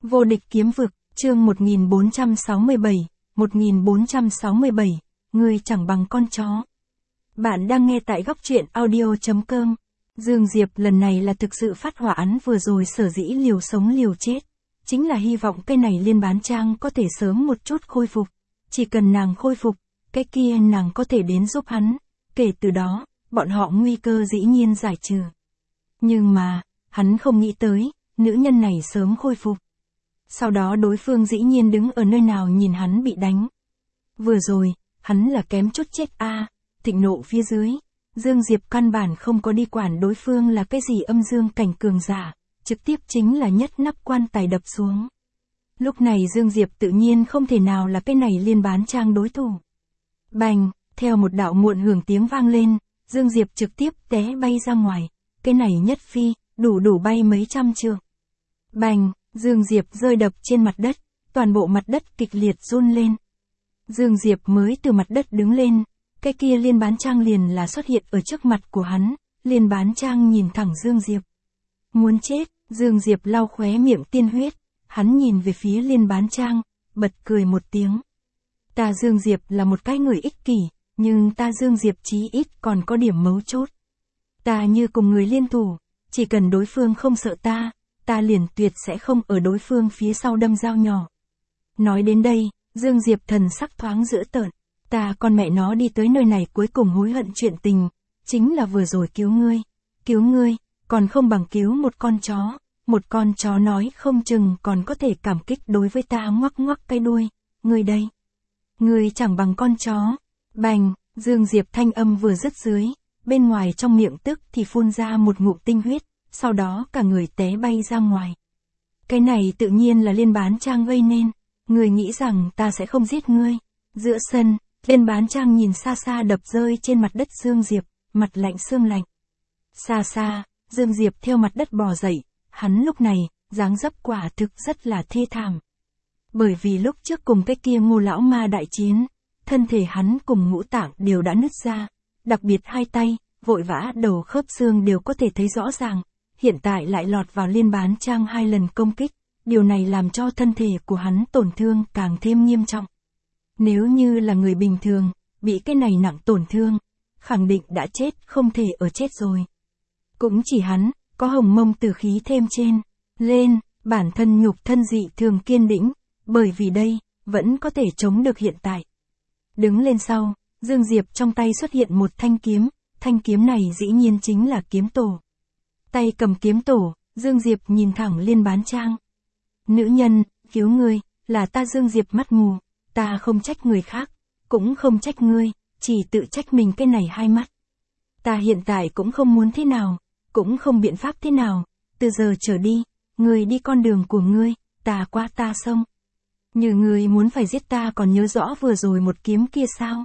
Vô địch kiếm vực, chương 1467, ngươi chẳng bằng con chó. Bạn đang nghe tại góc truyện audio.com. Dương Diệp lần này là thực sự phát hỏa án vừa rồi sở dĩ liều sống liều chết. Chính là hy vọng cái này Liên Bán Trang có thể sớm một chút khôi phục. Chỉ cần nàng khôi phục, cái kia nàng có thể đến giúp hắn. Kể từ đó, bọn họ nguy cơ dĩ nhiên giải trừ. Nhưng mà, hắn không nghĩ tới, nữ nhân này sớm khôi phục. Sau đó đối phương dĩ nhiên đứng ở nơi nào nhìn hắn bị đánh. Vừa rồi, hắn là kém chút chết thịnh nộ phía dưới. Dương Diệp căn bản không có đi quản đối phương là cái gì âm dương cảnh cường giả, trực tiếp chính là nhất nắp quan tài đập xuống. Lúc này Dương Diệp tự nhiên không thể nào là cái này Liên Bán Trang đối thủ. Bành, theo một đạo muộn hưởng tiếng vang lên, Dương Diệp trực tiếp té bay ra ngoài, cái này nhất phi, đủ bay mấy trăm trượng. Bành, Dương Diệp rơi đập trên mặt đất, toàn bộ mặt đất kịch liệt run lên. Dương Diệp mới từ mặt đất đứng lên, cái kia Liên Bán Trang liền là xuất hiện ở trước mặt của hắn, Liên Bán Trang nhìn thẳng Dương Diệp. Muốn chết, Dương Diệp lau khóe miệng tiên huyết, hắn nhìn về phía Liên Bán Trang, bật cười một tiếng. Ta Dương Diệp là một cái người ích kỷ, nhưng ta Dương Diệp chí ít còn có điểm mấu chốt. Ta như cùng người liên thủ, chỉ cần đối phương không sợ ta liền tuyệt sẽ không ở đối phương phía sau đâm dao nhỏ. Nói đến đây, Dương Diệp thần sắc thoáng dữ tợn, ta con mẹ nó đi tới nơi này cuối cùng hối hận chuyện tình, chính là vừa rồi cứu ngươi, còn không bằng cứu một con chó nói không chừng còn có thể cảm kích đối với ta ngoắc ngoắc cái đuôi, ngươi đây. Ngươi chẳng bằng con chó. Bành, Dương Diệp thanh âm vừa dứt dưới, bên ngoài trong miệng tức thì phun ra một ngụm tinh huyết, sau đó cả người té bay ra ngoài. Cái này tự nhiên là Liên Bán Trang gây nên, ngươi nghĩ rằng ta sẽ không giết ngươi. Giữa sân, Liên Bán Trang nhìn xa xa đập rơi trên mặt đất Dương Diệp, mặt lạnh xương lạnh. Xa xa, Dương Diệp theo mặt đất bò dậy, hắn lúc này, dáng dấp quả thực rất là thê thảm. Bởi vì lúc trước cùng cái kia Ngô lão ma đại chiến, thân thể hắn cùng ngũ tạng đều đã nứt ra, đặc biệt hai tay, vội vã đầu khớp xương đều có thể thấy rõ ràng, hiện tại lại lọt vào Liên Bán Trang 2 lần công kích, điều này làm cho thân thể của hắn tổn thương càng thêm nghiêm trọng. Nếu như là người bình thường, bị cái này nặng tổn thương, khẳng định đã chết không thể ở chết rồi. Cũng chỉ hắn, có hồng mông tử khí thêm trên, lên, bản thân nhục thân dị thường kiên đĩnh, bởi vì đây, vẫn có thể chống được hiện tại. Đứng lên sau, Dương Diệp trong tay xuất hiện một thanh kiếm này dĩ nhiên chính là kiếm tổ. Tay cầm kiếm tổ, Dương Diệp nhìn thẳng Liên Bán Trang. Nữ nhân, cứu ngươi, là ta Dương Diệp mắt mù, ta không trách người khác, cũng không trách ngươi, chỉ tự trách mình cái này hai mắt. Ta hiện tại cũng không muốn thế nào, cũng không biện pháp thế nào, từ giờ trở đi, ngươi đi con đường của ngươi, ta qua ta sông. Như ngươi muốn phải giết ta còn nhớ rõ vừa rồi một kiếm kia sao?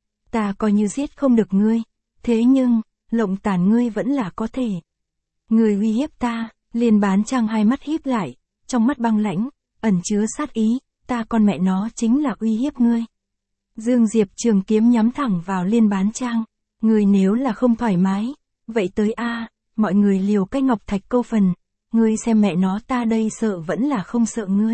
Ta coi như giết không được ngươi, thế nhưng, lộng tàn ngươi vẫn là có thể. Ngươi uy hiếp ta, Liên Bán Trang hai mắt híp lại, trong mắt băng lãnh, ẩn chứa sát ý, ta con mẹ nó chính là uy hiếp ngươi. Dương Diệp trường kiếm nhắm thẳng vào Liên Bán Trang, ngươi nếu là không thoải mái, vậy tới mọi người liều cái ngọc thạch câu phần, ngươi xem mẹ nó ta đây sợ vẫn là không sợ ngươi.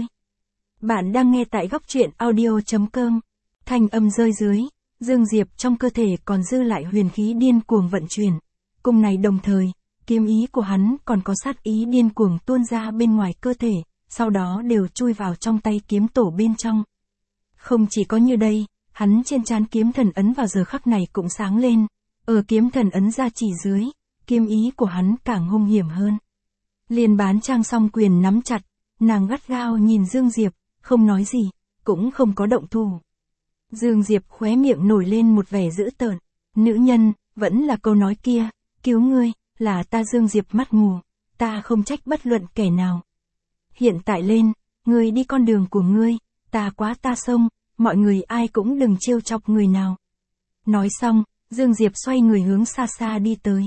Bạn đang nghe tại góc truyện audio.com, thanh âm rơi dưới, Dương Diệp trong cơ thể còn dư lại huyền khí điên cuồng vận chuyển, cùng này đồng thời, kiếm ý của hắn còn có sát ý điên cuồng tuôn ra bên ngoài cơ thể, sau đó đều chui vào trong tay kiếm tổ bên trong. Không chỉ có như đây, hắn trên trán kiếm thần ấn vào giờ khắc này cũng sáng lên, ở kiếm thần ấn ra chỉ dưới, kiếm ý của hắn càng hung hiểm hơn. Liên Bán Trang song quyền nắm chặt, nàng gắt gao nhìn Dương Diệp, không nói gì, cũng không có động thủ. Dương Diệp khóe miệng nổi lên một vẻ dữ tợn, nữ nhân, vẫn là câu nói kia, cứu ngươi, là ta Dương Diệp mắt mù, ta không trách bất luận kẻ nào. Hiện tại lên, ngươi đi con đường của ngươi, ta quá ta sông, mọi người ai cũng đừng trêu chọc người nào. Nói xong, Dương Diệp xoay người hướng xa xa đi tới.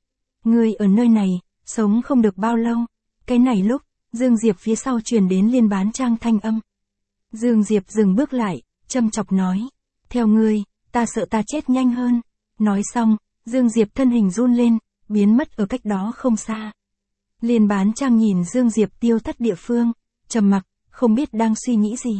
Ngươi ở nơi này, sống không được bao lâu. Cái này lúc, Dương Diệp phía sau truyền đến Liên Bán Trang thanh âm. Dương Diệp dừng bước lại, châm chọc nói, theo ngươi, ta sợ ta chết nhanh hơn. Nói xong, Dương Diệp thân hình run lên, biến mất ở cách đó không xa. Liên Bán Trang nhìn Dương Diệp tiêu thất địa phương, trầm mặc, không biết đang suy nghĩ gì.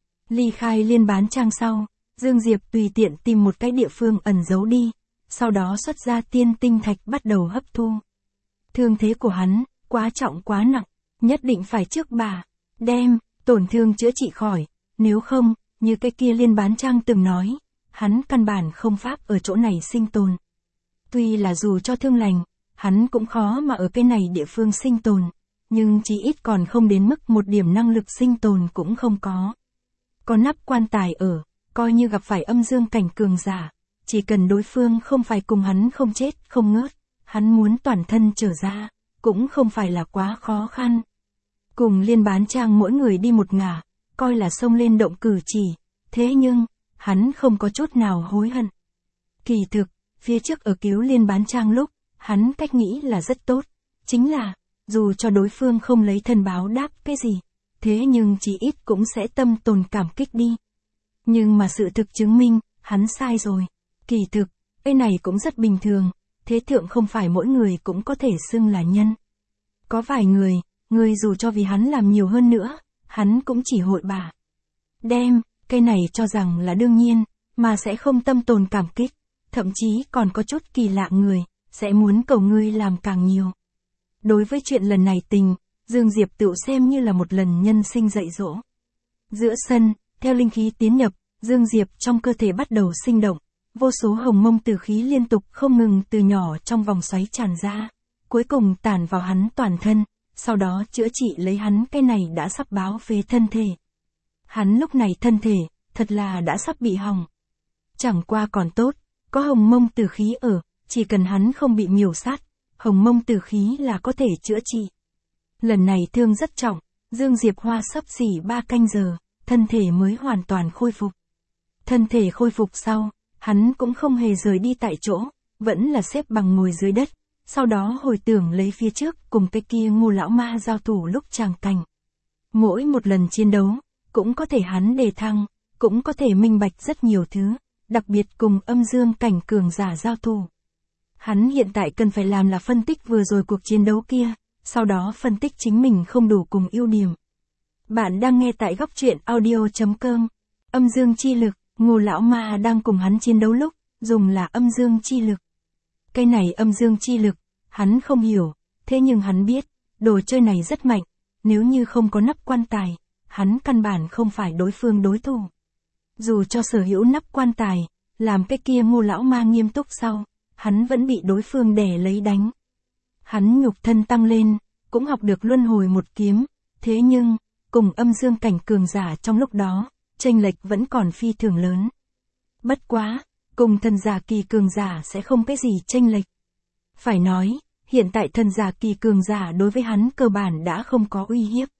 Ly khai Liên Bán Trang sau, Dương Diệp tùy tiện tìm một cái địa phương ẩn giấu đi, sau đó xuất ra tiên tinh thạch bắt đầu hấp thu. Thương thế của hắn, quá trọng quá nặng, nhất định phải trước bà, đem, tổn thương chữa trị khỏi, nếu không, như cái kia Liên Bán Trang từng nói, hắn căn bản không pháp ở chỗ này sinh tồn. Tuy là dù cho thương lành, hắn cũng khó mà ở cái này địa phương sinh tồn, nhưng chí ít còn không đến mức một điểm năng lực sinh tồn cũng không có. Có nắp quan tài ở, coi như gặp phải âm dương cảnh cường giả, chỉ cần đối phương không phải cùng hắn không chết không ngớt, hắn muốn toàn thân trở ra, cũng không phải là quá khó khăn. Cùng Liên Bán Trang mỗi người đi một ngả, coi là xông lên động cử chỉ, thế nhưng, hắn không có chút nào hối hận. Kỳ thực, phía trước ở cứu Liên Bán Trang lúc, hắn cách nghĩ là rất tốt, chính là, dù cho đối phương không lấy thân báo đáp cái gì, thế nhưng chỉ ít cũng sẽ tâm tồn cảm kích đi. Nhưng mà sự thực chứng minh, hắn sai rồi. Kỳ thực, cái này cũng rất bình thường, thế thượng không phải mỗi người cũng có thể xưng là nhân. Có vài người dù cho vì hắn làm nhiều hơn nữa, hắn cũng chỉ hội bà. Đem, cái này cho rằng là đương nhiên, mà sẽ không tâm tồn cảm kích, thậm chí còn có chút kỳ lạ người, sẽ muốn cầu ngươi làm càng nhiều. Đối với chuyện lần này tình, Dương Diệp tự xem như là một lần nhân sinh dạy dỗ. Giữa sân, theo linh khí tiến nhập, Dương Diệp trong cơ thể bắt đầu sinh động, vô số hồng mông tử khí liên tục không ngừng từ nhỏ trong vòng xoáy tràn ra, cuối cùng tản vào hắn toàn thân, sau đó chữa trị lấy hắn cái này đã sắp báo phế thân thể. Hắn lúc này thân thể, thật là đã sắp bị hỏng. Chẳng qua còn tốt, có hồng mông tử khí ở, chỉ cần hắn không bị miểu sát, hồng mông tử khí là có thể chữa trị. Lần này thương rất trọng, Dương Diệp hoa sắp xỉ 3 canh giờ, thân thể mới hoàn toàn khôi phục. Thân thể khôi phục sau, hắn cũng không hề rời đi tại chỗ, vẫn là xếp bằng ngồi dưới đất, sau đó hồi tưởng lấy phía trước cùng cái kia Ngô lão ma giao thủ lúc tràng cảnh. Mỗi một lần chiến đấu, cũng có thể hắn đề thăng, cũng có thể minh bạch rất nhiều thứ, đặc biệt cùng âm dương cảnh cường giả giao thủ. Hắn hiện tại cần phải làm là phân tích vừa rồi cuộc chiến đấu kia, sau đó phân tích chính mình không đủ cùng ưu điểm. Bạn đang nghe tại góc truyện audio.com. Âm dương chi lực, Ngô lão ma đang cùng hắn chiến đấu lúc, dùng là âm dương chi lực. Cái này âm dương chi lực, hắn không hiểu, thế nhưng hắn biết, đồ chơi này rất mạnh, nếu như không có nắp quan tài, hắn căn bản không phải đối phương đối thủ. Dù cho sở hữu nắp quan tài, làm cái kia Ngô lão ma nghiêm túc sau, hắn vẫn bị đối phương đè lấy đánh. Hắn nhục thân tăng lên, cũng học được luân hồi một kiếm, thế nhưng, cùng âm dương cảnh cường giả trong lúc đó, chênh lệch vẫn còn phi thường lớn. Bất quá, cùng thần giả kỳ cường giả sẽ không cái gì chênh lệch. Phải nói, hiện tại thần giả kỳ cường giả đối với hắn cơ bản đã không có uy hiếp.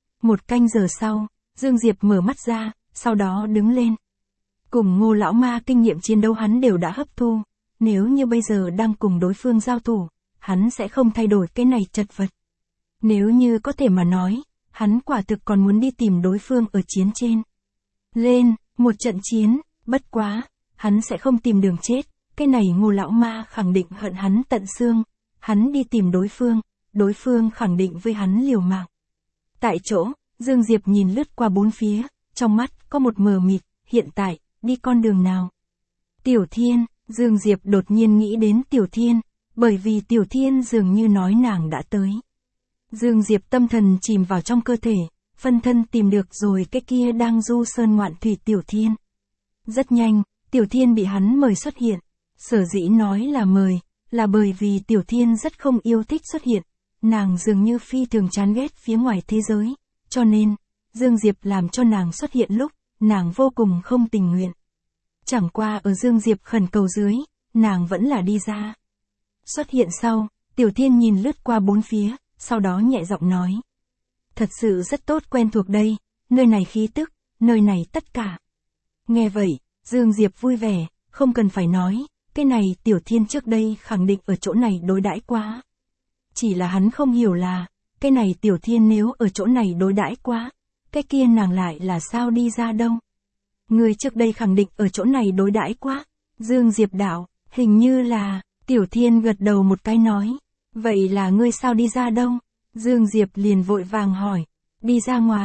1 canh giờ sau, Dương Diệp mở mắt ra, sau đó đứng lên. Cùng Ngô lão ma kinh nghiệm chiến đấu hắn đều đã hấp thu, nếu như bây giờ đang cùng đối phương giao thủ, hắn sẽ không thay đổi cái này chật vật. Nếu như có thể mà nói, hắn quả thực còn muốn đi tìm đối phương ở chiến trên. Lên, một trận chiến, bất quá, hắn sẽ không tìm đường chết, cái này Ngô lão ma khẳng định hận hắn tận xương, hắn đi tìm đối phương khẳng định với hắn liều mạng. Tại chỗ, Dương Diệp nhìn lướt qua bốn phía, trong mắt có một mờ mịt, hiện tại, đi con đường nào? Tiểu Thiên, Dương Diệp đột nhiên nghĩ đến Tiểu Thiên, bởi vì Tiểu Thiên dường như nói nàng đã tới. Dương Diệp tâm thần chìm vào trong cơ thể, phân thân tìm được rồi cái kia đang du sơn ngoạn thủy Tiểu Thiên. Rất nhanh, Tiểu Thiên bị hắn mời xuất hiện. Sở dĩ nói là mời, là bởi vì Tiểu Thiên rất không yêu thích xuất hiện. Nàng dường như phi thường chán ghét phía ngoài thế giới, cho nên, Dương Diệp làm cho nàng xuất hiện lúc, nàng vô cùng không tình nguyện. Chẳng qua ở Dương Diệp khẩn cầu dưới, nàng vẫn là đi ra. Xuất hiện sau, Tiểu Thiên nhìn lướt qua bốn phía, sau đó nhẹ giọng nói. Thật sự rất tốt quen thuộc đây, nơi này khí tức, nơi này tất cả. Nghe vậy, Dương Diệp vui vẻ, không cần phải nói, cái này Tiểu Thiên trước đây khẳng định ở chỗ này đối đãi quá. Chỉ là hắn không hiểu là, cái này Tiểu Thiên nếu ở chỗ này đối đãi quá, cái kia nàng lại là sao đi ra đâu. Người trước đây khẳng định ở chỗ này đối đãi quá. Dương Diệp đạo, hình như là, Tiểu Thiên gật đầu một cái nói. Vậy là ngươi sao đi ra đâu? Dương Diệp liền vội vàng hỏi. Đi ra ngoài,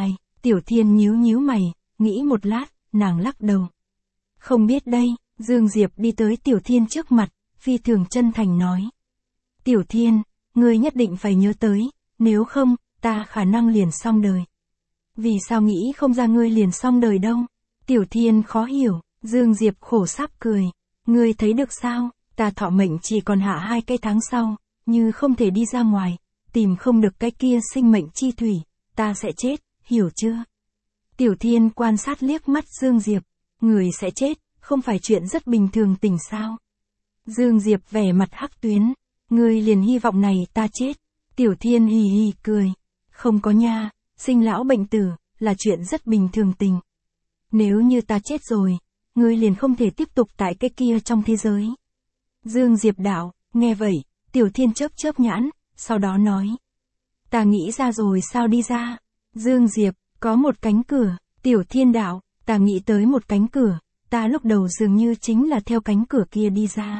Tiểu Thiên nhíu nhíu mày, nghĩ một lát, nàng lắc đầu. Không biết đây, Dương Diệp đi tới Tiểu Thiên trước mặt, phi thường chân thành nói. Tiểu Thiên, ngươi nhất định phải nhớ tới, nếu không, ta khả năng liền xong đời. Vì sao nghĩ không ra ngươi liền xong đời đâu? Tiểu Thiên khó hiểu, Dương Diệp khổ sáp cười. Ngươi thấy được sao, ta thọ mệnh chỉ còn hạ 2 cái tháng sau, như không thể đi ra ngoài, tìm không được cái kia sinh mệnh chi thủy, ta sẽ chết, hiểu chưa? Tiểu Thiên quan sát liếc mắt Dương Diệp, người sẽ chết, không phải chuyện rất bình thường tình sao? Dương Diệp vẻ mặt hắc tuyến, ngươi liền hy vọng này ta chết. Tiểu Thiên hì hì cười, không có nha, sinh lão bệnh tử, là chuyện rất bình thường tình. Nếu như ta chết rồi, ngươi liền không thể tiếp tục tại cái kia trong thế giới. Dương Diệp đạo, nghe vậy, Tiểu Thiên chớp chớp nhãn, sau đó nói. Ta nghĩ ra rồi sao đi ra? Dương Diệp, có một cánh cửa. Tiểu Thiên đạo, ta nghĩ tới một cánh cửa, ta lúc đầu dường như chính là theo cánh cửa kia đi ra.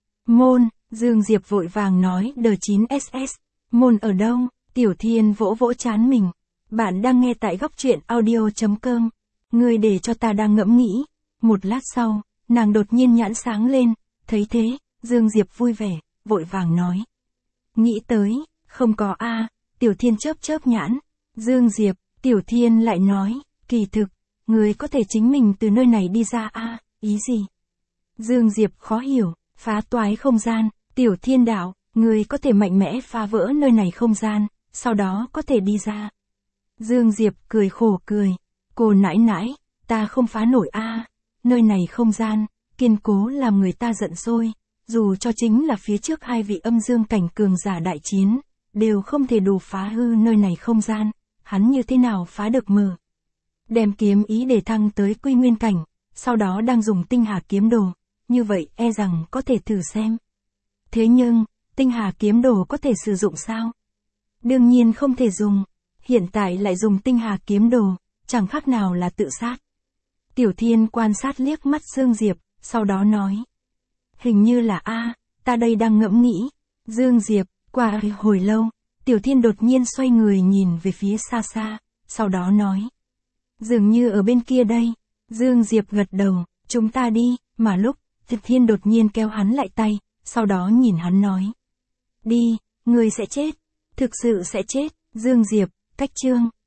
Môn, Dương Diệp vội vàng nói D9SS. Môn ở đâu? Tiểu Thiên vỗ vỗ trán mình. Bạn đang nghe tại góc truyện audio.com. Ngươi để cho ta đang ngẫm nghĩ. Một lát sau, nàng đột nhiên nhãn sáng lên, thấy thế, Dương Diệp vui vẻ, vội vàng nói. Nghĩ tới, không có a. Tiểu Thiên chớp chớp nhãn. Dương Diệp, Tiểu Thiên lại nói, kỳ thực, ngươi có thể chính mình từ nơi này đi ra a, ý gì? Dương Diệp khó hiểu, phá toái không gian, Tiểu Thiên đạo, ngươi có thể mạnh mẽ phá vỡ nơi này không gian, sau đó có thể đi ra. Dương Diệp cười khổ cười, cô nãi nãi, ta không phá nổi a, nơi này không gian, kiên cố làm người ta giận sôi, dù cho chính là phía trước 2 vị âm dương cảnh cường giả đại chiến, đều không thể đủ phá hư nơi này không gian, hắn như thế nào phá được mờ. Đem kiếm ý để thăng tới quy nguyên cảnh, sau đó đang dùng tinh hà kiếm đồ, như vậy e rằng có thể thử xem. Thế nhưng, tinh hà kiếm đồ có thể sử dụng sao? Đương nhiên không thể dùng, hiện tại lại dùng tinh hà kiếm đồ, chẳng khác nào là tự sát. Tiểu Thiên quan sát liếc mắt Dương Diệp, sau đó nói. Hình như là a, ta đây đang ngẫm nghĩ. Dương Diệp, qua hồi lâu, Tiểu Thiên đột nhiên xoay người nhìn về phía xa xa, sau đó nói. Dường như ở bên kia đây. Dương Diệp gật đầu, chúng ta đi, mà lúc, Tiểu Thiên đột nhiên kéo hắn lại tay, sau đó nhìn hắn nói. Đi, ngươi sẽ chết, thực sự sẽ chết. Dương Diệp, cách chương.